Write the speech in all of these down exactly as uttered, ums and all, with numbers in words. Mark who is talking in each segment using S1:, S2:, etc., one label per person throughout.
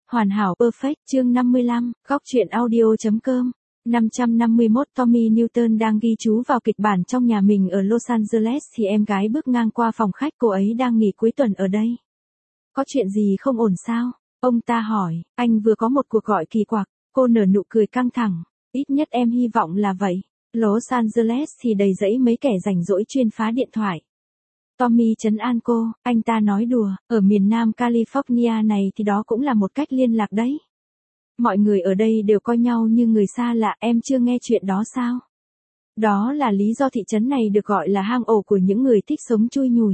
S1: Hoàn hảo perfect chương năm mươi lăm, góc truyện audio.com. năm trăm năm mươi mốt Tommy Newton đang ghi chú vào kịch bản trong nhà mình ở Los Angeles thì em gái bước ngang qua phòng khách, cô ấy đang nghỉ cuối tuần ở đây. Có chuyện gì không ổn sao? Ông ta hỏi, anh vừa có một cuộc gọi kỳ quặc, cô nở nụ cười căng thẳng, ít nhất em hy vọng là vậy. Los Angeles thì đầy rẫy mấy kẻ rảnh rỗi chuyên phá điện thoại. Tommy trấn an cô, anh ta nói đùa, ở miền Nam California này thì đó cũng là một cách liên lạc đấy. Mọi người ở đây đều coi nhau như người xa lạ, em chưa nghe chuyện đó sao? Đó là lý do thị trấn này được gọi là hang ổ của những người thích sống chui nhủi.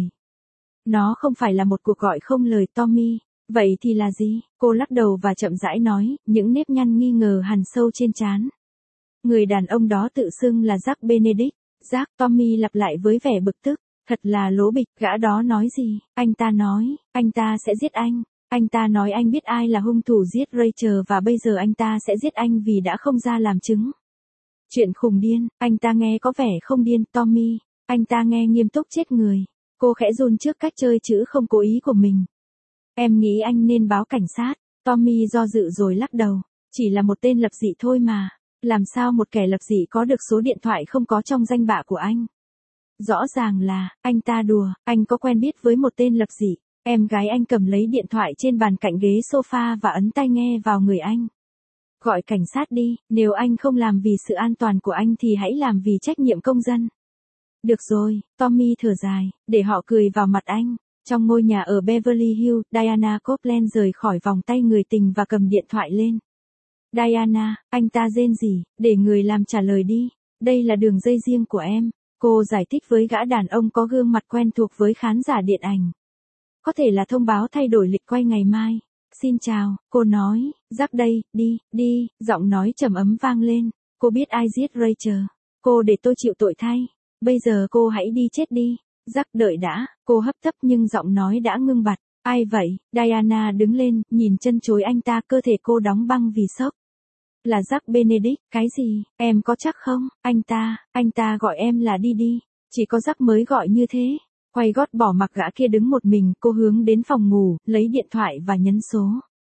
S1: Nó không phải là một cuộc gọi không lời Tommy. Vậy thì là gì? Cô lắc đầu và chậm rãi nói, những nếp nhăn nghi ngờ hằn sâu trên trán. Người đàn ông đó tự xưng là Jack Benedict. Jack, Tommy lặp lại với vẻ bực tức. Thật là lố bịch, gã đó nói gì? Anh ta nói, anh ta sẽ giết anh. Anh ta nói anh biết ai là hung thủ giết Rachel và bây giờ anh ta sẽ giết anh vì đã không ra làm chứng. Chuyện khùng điên, anh ta nghe có vẻ không điên, Tommy. Anh ta nghe nghiêm túc chết người. Cô khẽ run trước cách chơi chữ không cố ý của mình. Em nghĩ anh nên báo cảnh sát. Tommy do dự rồi lắc đầu. Chỉ là một tên lập dị thôi mà. Làm sao một kẻ lập dị có được số điện thoại không có trong danh bạ của anh? Rõ ràng là, anh ta đùa, anh có quen biết với một tên lập dị. Em gái anh cầm lấy điện thoại trên bàn cạnh ghế sofa và ấn tai nghe vào người anh. Gọi cảnh sát đi, nếu anh không làm vì sự an toàn của anh thì hãy làm vì trách nhiệm công dân. Được rồi, Tommy thở dài, để họ cười vào mặt anh. Trong ngôi nhà ở Beverly Hills, Diana Copeland rời khỏi vòng tay người tình và cầm điện thoại lên. Diana, anh ta rên rỉ, để người làm trả lời đi. Đây là đường dây riêng của em. Cô giải thích với gã đàn ông có gương mặt quen thuộc với khán giả điện ảnh. Có thể là thông báo thay đổi lịch quay ngày mai. Xin chào, cô nói, Jack đây, đi, đi, giọng nói trầm ấm vang lên. Cô biết ai giết Rachel. Cô để tôi chịu tội thay. Bây giờ cô hãy đi chết đi. Jack đợi đã, cô hấp tấp nhưng giọng nói đã ngưng bặt. Ai vậy? Diana đứng lên, nhìn chân chối anh ta, cơ thể cô đóng băng vì sốc. Là Jack Benedict, cái gì, em có chắc không? Anh ta, anh ta gọi em là đi đi. Chỉ có Jack mới gọi như thế. Quay gót bỏ mặc gã kia đứng một mình, cô hướng đến phòng ngủ, lấy điện thoại và nhấn số.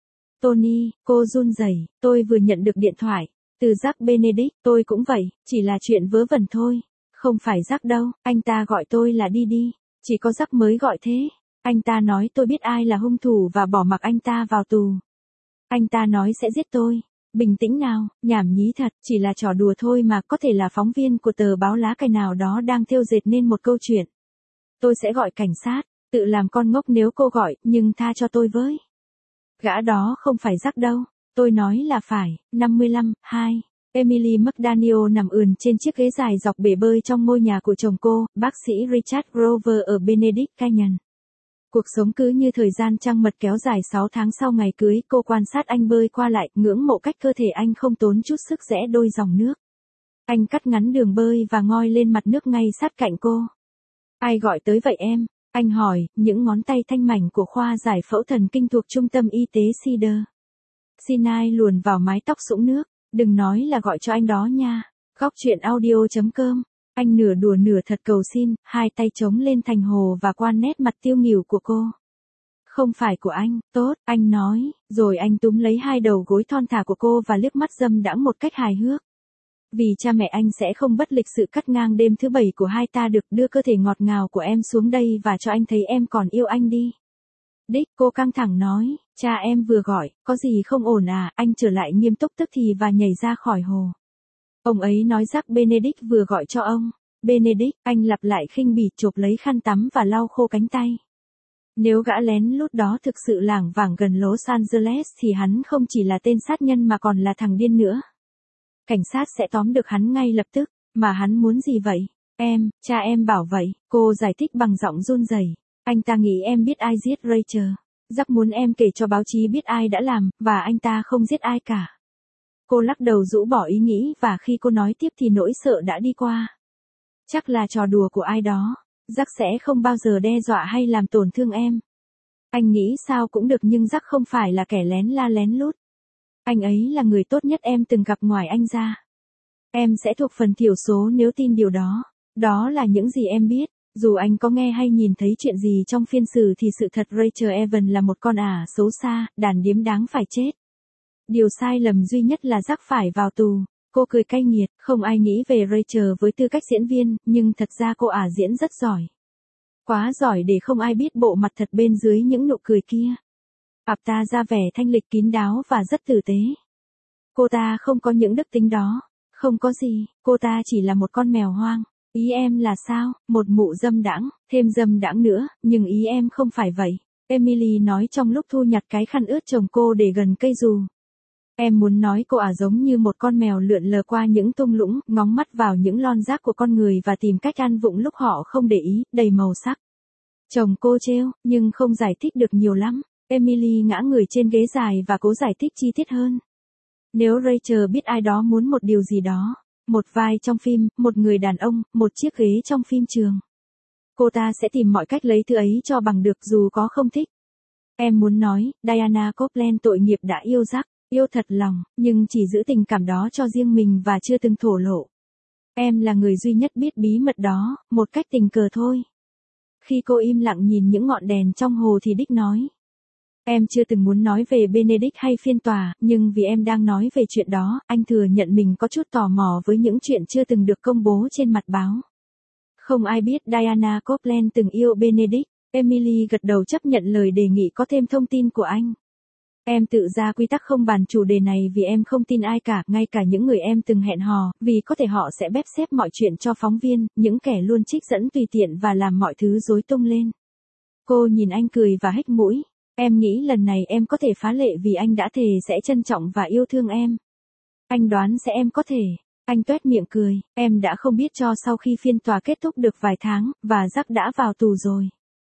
S1: Tony, cô run rẩy, tôi vừa nhận được điện thoại. Từ Jack Benedict, tôi cũng vậy, chỉ là chuyện vớ vẩn thôi. Không phải Jack đâu, anh ta gọi tôi là đi đi. Chỉ có Jack mới gọi thế. Anh ta nói tôi biết ai là hung thủ và bỏ mặc anh ta vào tù. Anh ta nói sẽ giết tôi. Bình tĩnh nào, nhảm nhí thật, chỉ là trò đùa thôi mà, có thể là phóng viên của tờ báo lá cải nào đó đang thêu dệt nên một câu chuyện. Tôi sẽ gọi cảnh sát, tự làm con ngốc nếu cô gọi, nhưng tha cho tôi với. Gã đó không phải Jack đâu, tôi nói là phải. năm mươi lăm, hai. Emily McDaniel nằm ườn trên chiếc ghế dài dọc bể bơi trong ngôi nhà của chồng cô, bác sĩ Richard Grover ở Benedict Canyon. Cuộc sống cứ như thời gian trăng mật kéo dài sáu tháng sau ngày cưới, cô quan sát anh bơi qua lại, ngưỡng mộ cách cơ thể anh không tốn chút sức rẽ đôi dòng nước. Anh cắt ngắn đường bơi và ngoi lên mặt nước ngay sát cạnh cô. Ai gọi tới vậy em? Anh hỏi, những ngón tay thanh mảnh của khoa giải phẫu thần kinh thuộc trung tâm y tế Cedar Sinai luồn vào mái tóc sũng nước. Đừng nói là gọi cho anh đó nha. Góc truyện audio.com. Anh nửa đùa nửa thật cầu xin, hai tay chống lên thành hồ và quan nét mặt tiêu nghỉu của cô. Không phải của anh, tốt, anh nói, rồi anh túm lấy hai đầu gối thon thả của cô và liếc mắt dâm đãng một cách hài hước. Vì cha mẹ anh sẽ không bất lịch sự cắt ngang đêm thứ bảy của hai ta được, đưa cơ thể ngọt ngào của em xuống đây và cho anh thấy em còn yêu anh đi. Đích, cô căng thẳng nói, cha em vừa gọi, có gì không ổn à? Anh trở lại nghiêm túc tức thì và nhảy ra khỏi hồ. Ông ấy nói Jack Benedict vừa gọi cho ông. Benedict, anh lặp lại khinh bỉ, chộp lấy khăn tắm và lau khô cánh tay. Nếu gã lén lút đó thực sự lảng vảng gần Los Angeles thì hắn không chỉ là tên sát nhân mà còn là thằng điên nữa. Cảnh sát sẽ tóm được hắn ngay lập tức, mà hắn muốn gì vậy? Em, cha em bảo vậy, cô giải thích bằng giọng run rẩy. Anh ta nghĩ em biết ai giết Rachel. Jack muốn em kể cho báo chí biết ai đã làm, và anh ta không giết ai cả. Cô lắc đầu rũ bỏ ý nghĩ và khi cô nói tiếp thì nỗi sợ đã đi qua. Chắc là trò đùa của ai đó. Jack sẽ không bao giờ đe dọa hay làm tổn thương em. Anh nghĩ sao cũng được nhưng Jack không phải là kẻ lén la lén lút. Anh ấy là người tốt nhất em từng gặp ngoài anh ra. Em sẽ thuộc phần thiểu số nếu tin điều đó. Đó là những gì em biết. Dù anh có nghe hay nhìn thấy chuyện gì trong phiên xử thì sự thật Rachel Evans là một con ả xấu xa, đàn điếm đáng phải chết. Điều sai lầm duy nhất là Jack phải vào tù. Cô cười cay nghiệt, không ai nghĩ về Rachel với tư cách diễn viên, nhưng thật ra cô ả diễn rất giỏi. Quá giỏi để không ai biết bộ mặt thật bên dưới những nụ cười kia. Ả ta ra vẻ thanh lịch kín đáo và rất tử tế. Cô ta không có những đức tính đó. Không có gì, cô ta chỉ là một con mèo hoang. Ý em là sao, một mụ dâm đãng, thêm dâm đãng nữa, nhưng ý em không phải vậy. Emily nói trong lúc thu nhặt cái khăn ướt chồng cô để gần cây dù. Em muốn nói cô ả giống như một con mèo lượn lờ qua những thung lũng, ngóng mắt vào những lon rác của con người và tìm cách ăn vụng lúc họ không để ý, đầy màu sắc. Chồng cô trêu, nhưng không giải thích được nhiều lắm. Emily ngã người trên ghế dài và cố giải thích chi tiết hơn. Nếu Rachel biết ai đó muốn một điều gì đó, một vai trong phim, một người đàn ông, một chiếc ghế trong phim trường, cô ta sẽ tìm mọi cách lấy thứ ấy cho bằng được dù có không thích. Em muốn nói, Diana Copeland tội nghiệp đã yêu Jack, yêu thật lòng, nhưng chỉ giữ tình cảm đó cho riêng mình và chưa từng thổ lộ. Em là người duy nhất biết bí mật đó, một cách tình cờ thôi. Khi cô im lặng nhìn những ngọn đèn trong hồ thì Dick nói. Em chưa từng muốn nói về Benedict hay phiên tòa, nhưng vì em đang nói về chuyện đó, anh thừa nhận mình có chút tò mò với những chuyện chưa từng được công bố trên mặt báo. Không ai biết Diana Copeland từng yêu Benedict. Emily gật đầu chấp nhận lời đề nghị có thêm thông tin của anh. Em tự ra quy tắc không bàn chủ đề này vì em không tin ai cả, ngay cả những người em từng hẹn hò, vì có thể họ sẽ bếp xếp mọi chuyện cho phóng viên, những kẻ luôn trích dẫn tùy tiện và làm mọi thứ rối tung lên. Cô nhìn anh cười và hếch mũi. Em nghĩ lần này em có thể phá lệ vì anh đã thề sẽ trân trọng và yêu thương em. Anh đoán sẽ em có thể. Anh tuét miệng cười, em đã không biết cho sau khi phiên tòa kết thúc được vài tháng, và Jack đã vào tù rồi.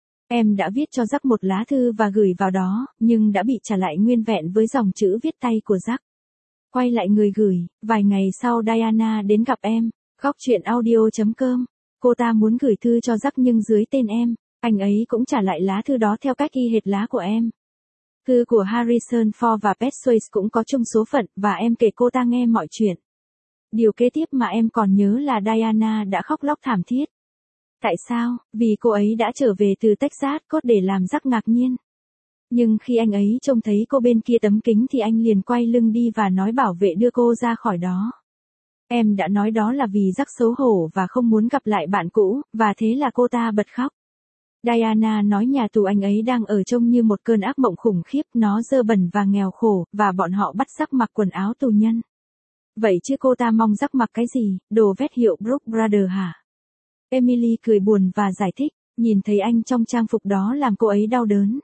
S1: Em đã viết cho Jack một lá thư và gửi vào đó, nhưng đã bị trả lại nguyên vẹn với dòng chữ viết tay của Jack. Quay lại người gửi, vài ngày sau Diana đến gặp em, góc truyện audio chấm com. Cô ta muốn gửi thư cho Jack nhưng dưới tên em, anh ấy cũng trả lại lá thư đó theo cách y hệt lá của em. Thư của Harrison Ford và Pat Swayze cũng có chung số phận, và em kể cô ta nghe mọi chuyện. Điều kế tiếp mà em còn nhớ là Diana đã khóc lóc thảm thiết. Tại sao? Vì cô ấy đã trở về từ Texas cốt để làm Jack ngạc nhiên. Nhưng khi anh ấy trông thấy cô bên kia tấm kính thì anh liền quay lưng đi và nói bảo vệ đưa cô ra khỏi đó. Em đã nói đó là vì Jack xấu hổ và không muốn gặp lại bạn cũ, và thế là cô ta bật khóc. Diana nói nhà tù anh ấy đang ở trông như một cơn ác mộng khủng khiếp, nó dơ bẩn và nghèo khổ, và bọn họ bắt Jack mặc quần áo tù nhân. Vậy chứ cô ta mong Jack mặc cái gì, đồ vét hiệu Brooks Brothers hả? Emily cười buồn và giải thích, nhìn thấy anh trong trang phục đó làm cô ấy đau đớn.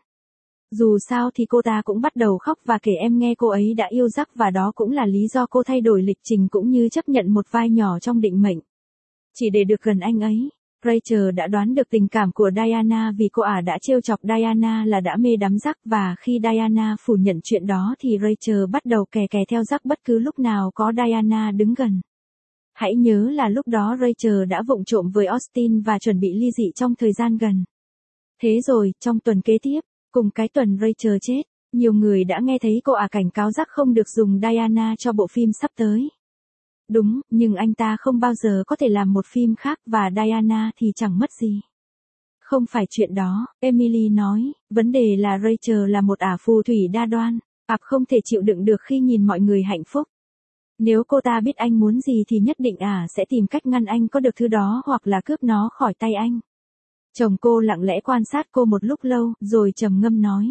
S1: Dù sao thì cô ta cũng bắt đầu khóc và kể em nghe cô ấy đã yêu Jack và đó cũng là lý do cô thay đổi lịch trình cũng như chấp nhận một vai nhỏ trong định mệnh. Chỉ để được gần anh ấy. Rachel đã đoán được tình cảm của Diana vì cô ả đã trêu chọc Diana là đã mê đắm Jack, và khi Diana phủ nhận chuyện đó thì Rachel bắt đầu kè kè theo Jack bất cứ lúc nào có Diana đứng gần. Hãy nhớ là lúc đó Rachel đã vụng trộm với Austin và chuẩn bị ly dị trong thời gian gần. Thế rồi, trong tuần kế tiếp, cùng cái tuần Rachel chết, nhiều người đã nghe thấy cô ả cảnh cáo Jack không được dùng Diana cho bộ phim sắp tới. Đúng, nhưng anh ta không bao giờ có thể làm một phim khác và Diana thì chẳng mất gì. Không phải chuyện đó, Emily nói, vấn đề là Rachel là một ả phù thủy đa đoan, ả không thể chịu đựng được khi nhìn mọi người hạnh phúc. Nếu cô ta biết anh muốn gì thì nhất định ả sẽ tìm cách ngăn anh có được thứ đó hoặc là cướp nó khỏi tay anh. Chồng cô lặng lẽ quan sát cô một lúc lâu, rồi trầm ngâm nói.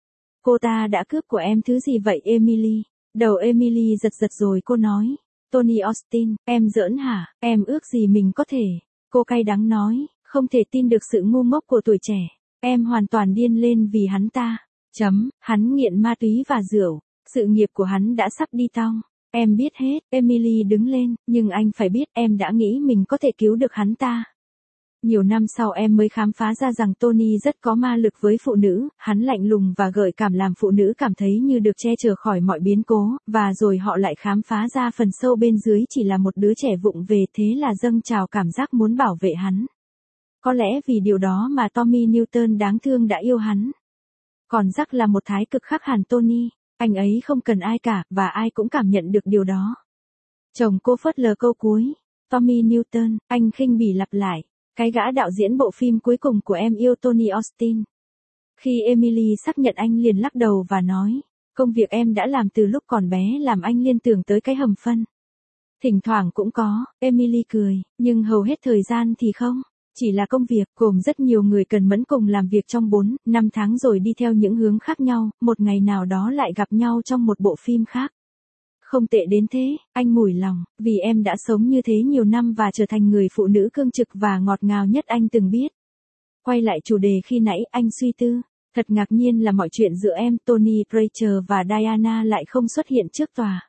S1: Cô ta đã cướp của em thứ gì vậy Emily? Đầu Emily giật giật rồi cô nói. Tony Austin, em giỡn hả, em ước gì mình có thể. Cô cay đắng nói, không thể tin được sự ngu ngốc của tuổi trẻ. Em hoàn toàn điên lên vì hắn ta. Chấm, hắn nghiện ma túy và rượu. Sự nghiệp của hắn đã sắp đi tong. Em biết hết, Emily đứng lên, nhưng anh phải biết em đã nghĩ mình có thể cứu được hắn ta. Nhiều năm sau em mới khám phá ra rằng Tony rất có ma lực với phụ nữ, hắn lạnh lùng và gợi cảm làm phụ nữ cảm thấy như được che chở khỏi mọi biến cố, và rồi họ lại khám phá ra phần sâu bên dưới chỉ là một đứa trẻ vụng về, thế là dâng trào cảm giác muốn bảo vệ hắn. Có lẽ vì điều đó mà Tommy Newton đáng thương đã yêu hắn. Còn Jack là một thái cực khác hẳn Tony, anh ấy không cần ai cả, và ai cũng cảm nhận được điều đó. Chồng cô phớt lờ câu cuối. Tommy Newton, anh khinh bỉ lặp lại. Cái gã đạo diễn bộ phim cuối cùng của em yêu Tony Austin. Khi Emily xác nhận anh liền lắc đầu và nói, công việc em đã làm từ lúc còn bé làm anh liên tưởng tới cái hầm phân. Thỉnh thoảng cũng có, Emily cười, nhưng hầu hết thời gian thì không. Chỉ là công việc, gồm rất nhiều người cần mẫn cùng làm việc trong bốn, năm tháng rồi đi theo những hướng khác nhau, một ngày nào đó lại gặp nhau trong một bộ phim khác. Không tệ đến thế, anh mủi lòng, vì em đã sống như thế nhiều năm và trở thành người phụ nữ cương trực và ngọt ngào nhất anh từng biết. Quay lại chủ đề khi nãy, anh suy tư. Thật ngạc nhiên là mọi chuyện giữa em, Tony, Rachel và Diana lại không xuất hiện trước tòa.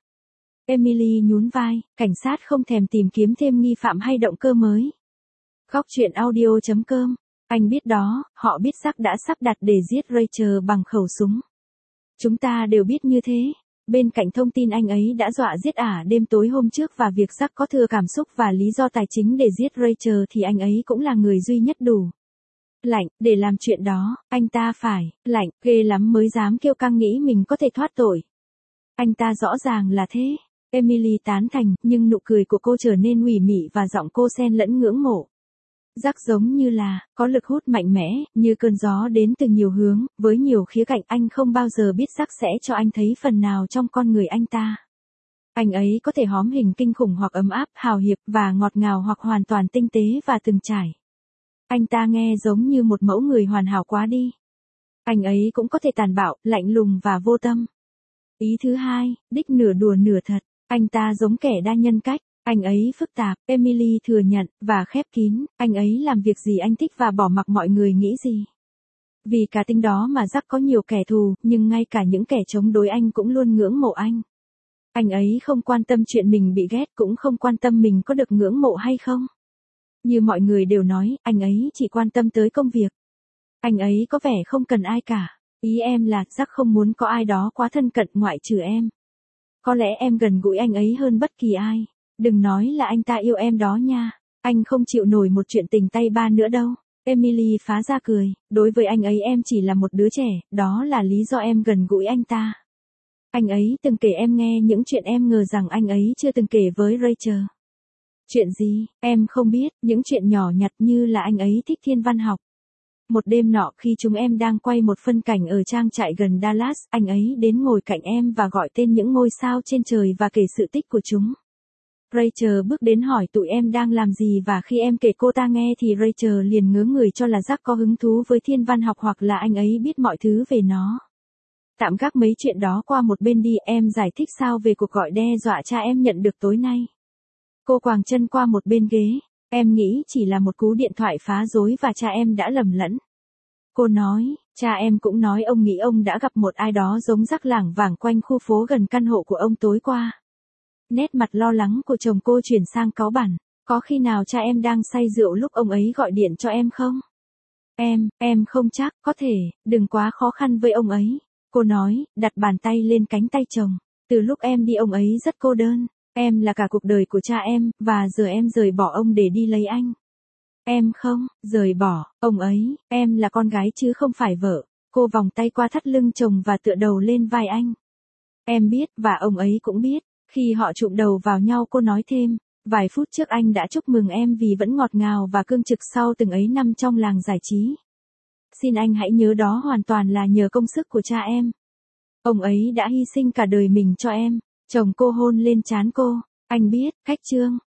S1: Emily nhún vai, cảnh sát không thèm tìm kiếm thêm nghi phạm hay động cơ mới. Góc truyện audio chấm com. Anh biết đó, họ biết Jack đã sắp đặt để giết Rachel bằng khẩu súng. Chúng ta đều biết như thế. Bên cạnh thông tin anh ấy đã dọa giết ả đêm tối hôm trước và việc Jack có thừa cảm xúc và lý do tài chính để giết Rachel thì anh ấy cũng là người duy nhất đủ lạnh để làm chuyện đó. Anh ta phải lạnh ghê lắm mới dám kêu căng nghĩ mình có thể thoát tội. Anh ta rõ ràng là thế. Emily tán thành, nhưng nụ cười của cô trở nên ủy mị và giọng cô xen lẫn ngưỡng mộ. Jack giống như là, có lực hút mạnh mẽ, như cơn gió đến từ nhiều hướng, với nhiều khía cạnh anh không bao giờ biết Jack sẽ cho anh thấy phần nào trong con người anh ta. Anh ấy có thể hóm hình kinh khủng hoặc ấm áp, hào hiệp và ngọt ngào hoặc hoàn toàn tinh tế và từng trải. Anh ta nghe giống như một mẫu người hoàn hảo quá đi. Anh ấy cũng có thể tàn bạo, lạnh lùng và vô tâm. Ý thứ hai, đích nửa đùa nửa thật, anh ta giống kẻ đa nhân cách. Anh ấy phức tạp, Emily thừa nhận, và khép kín, anh ấy làm việc gì anh thích và bỏ mặc mọi người nghĩ gì. Vì cá tính đó mà Jack có nhiều kẻ thù, nhưng ngay cả những kẻ chống đối anh cũng luôn ngưỡng mộ anh. Anh ấy không quan tâm chuyện mình bị ghét, cũng không quan tâm mình có được ngưỡng mộ hay không. Như mọi người đều nói, anh ấy chỉ quan tâm tới công việc. Anh ấy có vẻ không cần ai cả. Ý em là, Jack không muốn có ai đó quá thân cận ngoại trừ em. Có lẽ em gần gũi anh ấy hơn bất kỳ ai. Đừng nói là anh ta yêu em đó nha. Anh không chịu nổi một chuyện tình tay ba nữa đâu. Emily phá ra cười. Đối với anh ấy em chỉ là một đứa trẻ, đó là lý do em gần gũi anh ta. Anh ấy từng kể em nghe những chuyện em ngờ rằng anh ấy chưa từng kể với Rachel. Chuyện gì, em không biết, những chuyện nhỏ nhặt như là anh ấy thích thiên văn học. Một đêm nọ khi chúng em đang quay một phân cảnh ở trang trại gần Dallas, anh ấy đến ngồi cạnh em và gọi tên những ngôi sao trên trời và kể sự tích của chúng. Rachel bước đến hỏi tụi em đang làm gì và khi em kể cô ta nghe thì Rachel liền ngớ người cho là Jack có hứng thú với thiên văn học hoặc là anh ấy biết mọi thứ về nó. Tạm gác mấy chuyện đó qua một bên đi, em giải thích sao về cuộc gọi đe dọa cha em nhận được tối nay. Cô quàng chân qua một bên ghế, em nghĩ chỉ là một cú điện thoại phá rối và cha em đã lầm lẫn. Cô nói, cha em cũng nói ông nghĩ ông đã gặp một ai đó giống Jack lảng vảng quanh khu phố gần căn hộ của ông tối qua. Nét mặt lo lắng của chồng cô chuyển sang cáu bẳn. Có khi nào cha em đang say rượu lúc ông ấy gọi điện cho em không? Em, em không chắc, có thể, đừng quá khó khăn với ông ấy. Cô nói, đặt bàn tay lên cánh tay chồng. Từ lúc em đi ông ấy rất cô đơn. Em là cả cuộc đời của cha em, và giờ em rời bỏ ông để đi lấy anh. Em không, rời bỏ, ông ấy, em là con gái chứ không phải vợ. Cô vòng tay qua thắt lưng chồng và tựa đầu lên vai anh. Em biết, và ông ấy cũng biết. Khi họ chụm đầu vào nhau cô nói thêm, vài phút trước anh đã chúc mừng em vì vẫn ngọt ngào và cương trực sau từng ấy năm trong làng giải trí. Xin anh hãy nhớ đó hoàn toàn là nhờ công sức của cha em. Ông ấy đã hy sinh cả đời mình cho em. Chồng cô hôn lên trán cô. Anh biết, khách trương.